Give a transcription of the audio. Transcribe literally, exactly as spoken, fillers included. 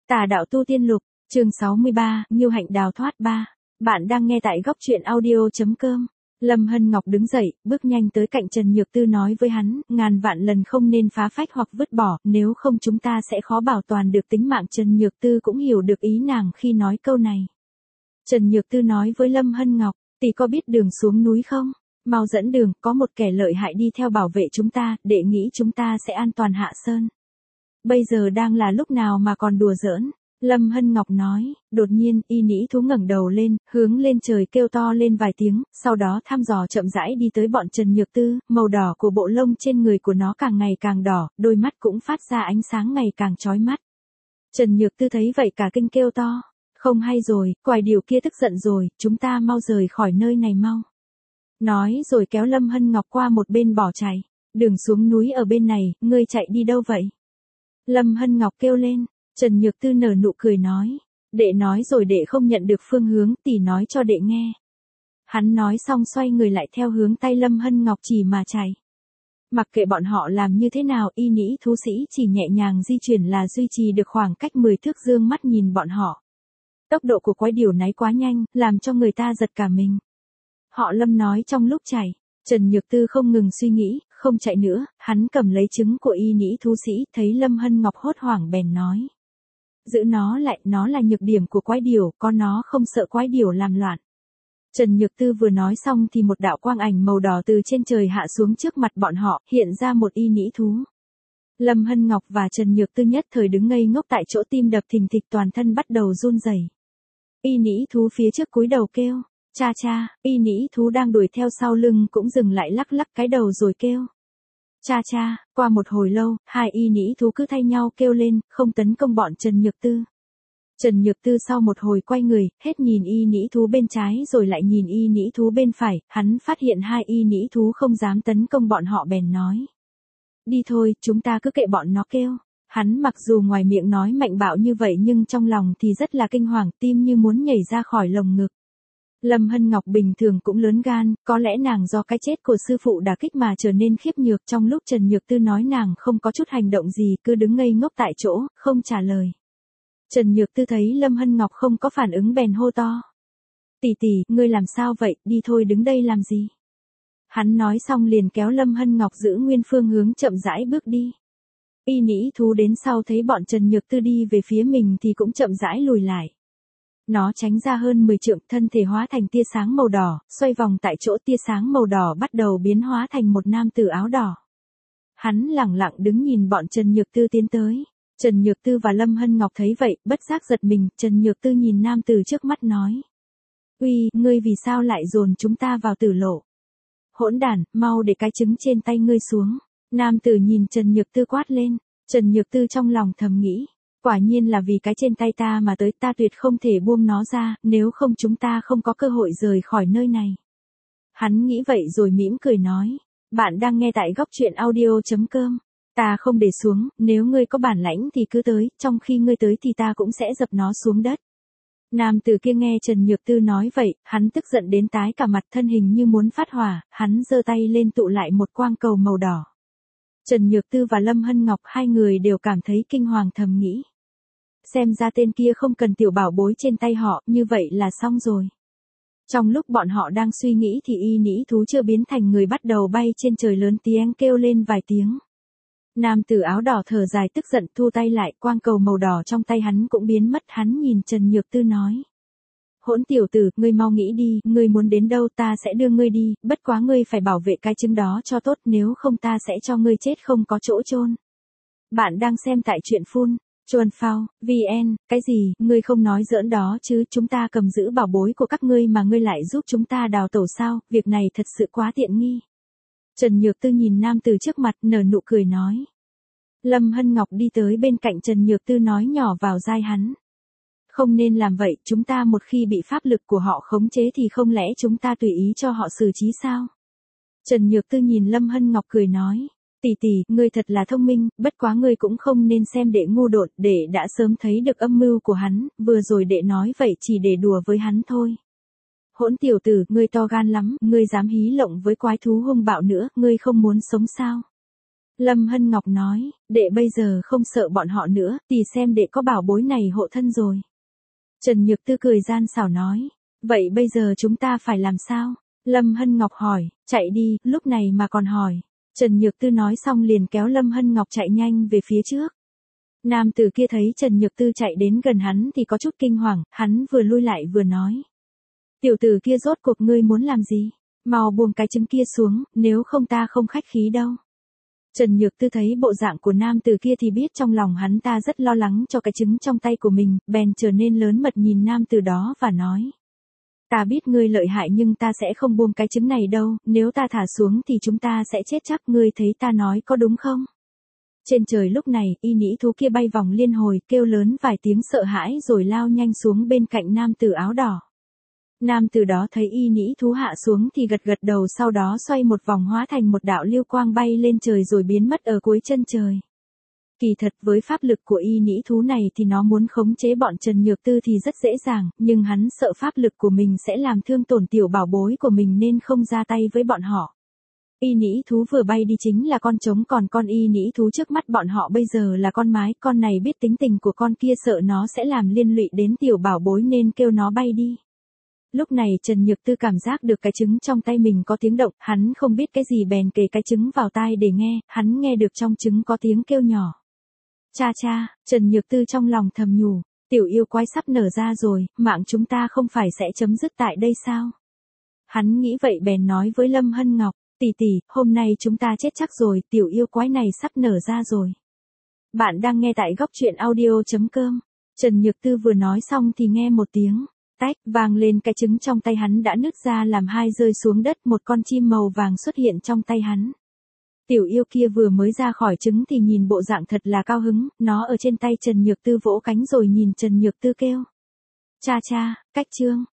Tà đạo tu tiên lục, chương sáu mươi ba, Nhiêu hạnh đào thoát ba. Bạn đang nghe tại góc truyện audio.com. Lâm Hân Ngọc đứng dậy, bước nhanh tới cạnh Trần Nhược Tư nói với hắn, ngàn vạn lần không nên phá phách hoặc vứt bỏ, nếu không chúng ta sẽ khó bảo toàn được tính mạng. Trần Nhược Tư cũng hiểu được ý nàng khi nói câu này. Trần Nhược Tư nói với Lâm Hân Ngọc, tỷ có biết đường xuống núi không? Mau dẫn đường, có một kẻ lợi hại đi theo bảo vệ chúng ta, để nghĩ chúng ta sẽ an toàn hạ sơn. Bây giờ đang là lúc nào mà còn đùa giỡn? Lâm Hân Ngọc nói, đột nhiên, y nĩ thú ngẩng đầu lên, hướng lên trời kêu to lên vài tiếng, sau đó thăm dò chậm rãi đi tới bọn Trần Nhược Tư, màu đỏ của bộ lông trên người của nó càng ngày càng đỏ, đôi mắt cũng phát ra ánh sáng ngày càng chói mắt. Trần Nhược Tư thấy vậy cả kinh kêu to, không hay rồi, quài điều kia tức giận rồi, chúng ta mau rời khỏi nơi này mau. Nói rồi kéo Lâm Hân Ngọc qua một bên bỏ chạy, đường xuống núi ở bên này, ngươi chạy đi đâu vậy? Lâm Hân Ngọc kêu lên. Trần Nhược Tư nở nụ cười nói, đệ nói rồi đệ không nhận được phương hướng, tỷ nói cho đệ nghe. Hắn nói xong xoay người lại theo hướng tay Lâm Hân Ngọc chỉ mà chạy. Mặc kệ bọn họ làm như thế nào, y nĩ thú sĩ chỉ nhẹ nhàng di chuyển là duy trì được khoảng cách mười thước, dương mắt nhìn bọn họ. Tốc độ của quái điểu nái quá nhanh, làm cho người ta giật cả mình. Họ Lâm nói trong lúc chạy. Trần Nhược Tư không ngừng suy nghĩ, không chạy nữa, hắn cầm lấy trứng của y nĩ thú sĩ, thấy Lâm Hân Ngọc hốt hoảng bèn nói. Giữ nó lại, nó là nhược điểm của quái điểu, có nó không sợ quái điểu làm loạn. Trần Nhược Tư vừa nói xong thì một đạo quang ảnh màu đỏ từ trên trời hạ xuống trước mặt bọn họ, hiện ra một y nĩ thú. Lâm Hân Ngọc và Trần Nhược Tư nhất thời đứng ngây ngốc tại chỗ, tim đập thình thịch, toàn thân bắt đầu run rẩy. Y nĩ thú phía trước cúi đầu kêu, cha cha, y nĩ thú đang đuổi theo sau lưng cũng dừng lại lắc lắc cái đầu rồi kêu. Cha cha, qua một hồi lâu, hai y nĩ thú cứ thay nhau kêu lên, không tấn công bọn Trần Nhược Tư. Trần Nhược Tư sau một hồi quay người, hết nhìn y nĩ thú bên trái rồi lại nhìn y nĩ thú bên phải, hắn phát hiện hai y nĩ thú không dám tấn công bọn họ bèn nói. Đi thôi, chúng ta cứ kệ bọn nó kêu. Hắn mặc dù ngoài miệng nói mạnh bạo như vậy nhưng trong lòng thì rất là kinh hoàng, tim như muốn nhảy ra khỏi lồng ngực. Lâm Hân Ngọc bình thường cũng lớn gan, có lẽ nàng do cái chết của sư phụ đả kích mà trở nên khiếp nhược, trong lúc Trần Nhược Tư nói nàng không có chút hành động gì, cứ đứng ngây ngốc tại chỗ, không trả lời. Trần Nhược Tư thấy Lâm Hân Ngọc không có phản ứng bèn hô to. Tỷ tỷ, ngươi làm sao vậy, đi thôi, đứng đây làm gì? Hắn nói xong liền kéo Lâm Hân Ngọc giữ nguyên phương hướng chậm rãi bước đi. Y nĩ thú đến sau thấy bọn Trần Nhược Tư đi về phía mình thì cũng chậm rãi lùi lại. Nó tránh ra hơn mười trượng, thân thể hóa thành tia sáng màu đỏ, xoay vòng tại chỗ, tia sáng màu đỏ bắt đầu biến hóa thành một nam tử áo đỏ. Hắn lẳng lặng đứng nhìn bọn Trần Nhược Tư tiến tới. Trần Nhược Tư và Lâm Hân Ngọc thấy vậy, bất giác giật mình, Trần Nhược Tư nhìn nam tử trước mắt nói. Uy, ngươi vì sao lại dồn chúng ta vào tử lộ? Hỗn đản, mau để cái trứng trên tay ngươi xuống. Nam tử nhìn Trần Nhược Tư quát lên. Trần Nhược Tư trong lòng thầm nghĩ. Quả nhiên là vì cái trên tay ta mà tới, ta tuyệt không thể buông nó ra, nếu không chúng ta không có cơ hội rời khỏi nơi này. Hắn nghĩ vậy rồi mỉm cười nói. Bạn đang nghe tại góc truyện audio.com. Ta không để xuống, nếu ngươi có bản lãnh thì cứ tới, trong khi ngươi tới thì ta cũng sẽ dập nó xuống đất. Nam tử kia nghe Trần Nhược Tư nói vậy, hắn tức giận đến tái cả mặt, thân hình như muốn phát hỏa, hắn giơ tay lên tụ lại một quang cầu màu đỏ. Trần Nhược Tư và Lâm Hân Ngọc hai người đều cảm thấy kinh hoàng, thầm nghĩ. Xem ra tên kia không cần tiểu bảo bối trên tay họ, như vậy là xong rồi. Trong lúc bọn họ đang suy nghĩ thì y nĩ thú chưa biến thành người bắt đầu bay trên trời, lớn tiếng kêu lên vài tiếng. Nam tử áo đỏ thở dài tức giận thu tay lại, quang cầu màu đỏ trong tay hắn cũng biến mất, hắn nhìn Trần Nhược Tư nói. Hỗn tiểu tử, ngươi mau nghĩ đi, ngươi muốn đến đâu ta sẽ đưa ngươi đi, bất quá ngươi phải bảo vệ cái trứng đó cho tốt, nếu không ta sẽ cho ngươi chết không có chỗ chôn. Bạn đang xem tại truyện phun, chuồn phao, vn, cái gì, ngươi không nói giỡn đó chứ, chúng ta cầm giữ bảo bối của các ngươi mà ngươi lại giúp chúng ta đào tẩu sao, việc này thật sự quá tiện nghi. Trần Nhược Tư nhìn nam từ trước mặt, nở nụ cười nói. Lâm Hân Ngọc đi tới bên cạnh Trần Nhược Tư nói nhỏ vào tai hắn. Không nên làm vậy, chúng ta một khi bị pháp lực của họ khống chế thì không lẽ chúng ta tùy ý cho họ xử trí sao? Trần Nhược Tư nhìn Lâm Hân Ngọc cười nói. Tỷ tỷ, ngươi thật là thông minh, bất quá ngươi cũng không nên xem đệ ngu đột, đệ đã sớm thấy được âm mưu của hắn, vừa rồi đệ nói vậy chỉ để đùa với hắn thôi. Hỗn tiểu tử, ngươi to gan lắm, ngươi dám hí lộng với quái thú hung bạo nữa, ngươi không muốn sống sao? Lâm Hân Ngọc nói, đệ bây giờ không sợ bọn họ nữa, tì xem đệ có bảo bối này hộ thân rồi. Trần Nhược Tư cười gian xảo nói, vậy bây giờ chúng ta phải làm sao? Lâm Hân Ngọc hỏi, chạy đi, lúc này mà còn hỏi. Trần Nhược Tư nói xong liền kéo Lâm Hân Ngọc chạy nhanh về phía trước. Nam tử kia thấy Trần Nhược Tư chạy đến gần hắn thì có chút kinh hoàng, hắn vừa lui lại vừa nói. Tiểu tử kia rốt cuộc ngươi muốn làm gì? Mau buông cái trứng kia xuống, nếu không ta không khách khí đâu. Trần Nhược Tư thấy bộ dạng của nam tử kia thì biết trong lòng hắn ta rất lo lắng cho cái trứng trong tay của mình, bèn trở nên lớn mật nhìn nam tử đó và nói. Ta biết ngươi lợi hại nhưng ta sẽ không buông cái trứng này đâu, nếu ta thả xuống thì chúng ta sẽ chết chắc, ngươi thấy ta nói có đúng không? Trên trời lúc này, y nĩ thú kia bay vòng liên hồi, kêu lớn vài tiếng sợ hãi rồi lao nhanh xuống bên cạnh nam tử áo đỏ. Nam tử đó thấy y nĩ thú hạ xuống thì gật gật đầu, sau đó xoay một vòng hóa thành một đạo lưu quang bay lên trời rồi biến mất ở cuối chân trời. Kỳ thật với pháp lực của y nĩ thú này thì nó muốn khống chế bọn Trần Nhược Tư thì rất dễ dàng, nhưng hắn sợ pháp lực của mình sẽ làm thương tổn tiểu bảo bối của mình nên không ra tay với bọn họ. Y nĩ thú vừa bay đi chính là con trống, còn con y nĩ thú trước mắt bọn họ bây giờ là con mái, con này biết tính tình của con kia, sợ nó sẽ làm liên lụy đến tiểu bảo bối nên kêu nó bay đi. Lúc này Trần Nhược Tư cảm giác được cái trứng trong tay mình có tiếng động, hắn không biết cái gì bèn kề cái trứng vào tai để nghe, hắn nghe được trong trứng có tiếng kêu nhỏ. Cha cha, Trần Nhược Tư trong lòng thầm nhủ, tiểu yêu quái sắp nở ra rồi, mạng chúng ta không phải sẽ chấm dứt tại đây sao? Hắn nghĩ vậy bèn nói với Lâm Hân Ngọc, tỷ tỷ, hôm nay chúng ta chết chắc rồi, tiểu yêu quái này sắp nở ra rồi. Bạn đang nghe tại góc truyện audio chấm com. Trần Nhược Tư vừa nói xong thì nghe một tiếng tách vang lên, cái trứng trong tay hắn đã nứt ra làm hai rơi xuống đất, một con chim màu vàng xuất hiện trong tay hắn. Tiểu yêu kia vừa mới ra khỏi trứng thì nhìn bộ dạng thật là cao hứng, nó ở trên tay Trần Nhược Tư vỗ cánh rồi nhìn Trần Nhược Tư kêu. Cha cha, cách chương.